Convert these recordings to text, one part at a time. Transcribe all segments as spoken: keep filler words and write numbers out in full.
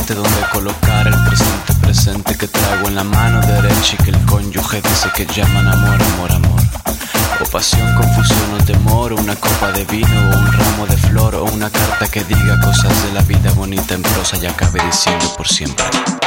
presente donde colocar el presente presente que traigo en la mano derecha y que el cónyuge dice que llaman amor, amor, amor. O pasión, confusión o temor, o una copa de vino o un ramo de flor, o una carta que diga cosas de la vida bonita en prosa y acabe diciendo por siempre.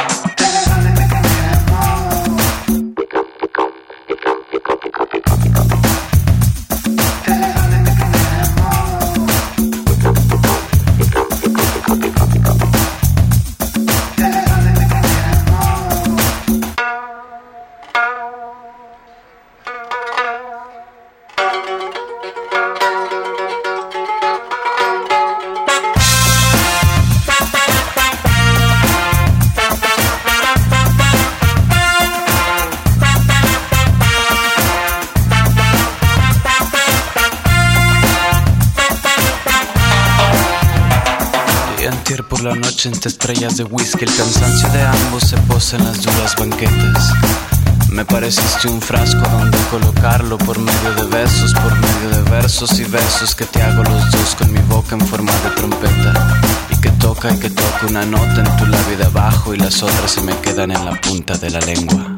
Por la noche entre estrellas de whisky, el cansancio de ambos se posa en las duras banquetas. Me pareciste un frasco donde colocarlo por medio de besos, por medio de versos y besos que te hago los dos con mi boca en forma de trompeta. Y que toca y que toca una nota en tu labio de abajo y las otras se me quedan en la punta de la lengua.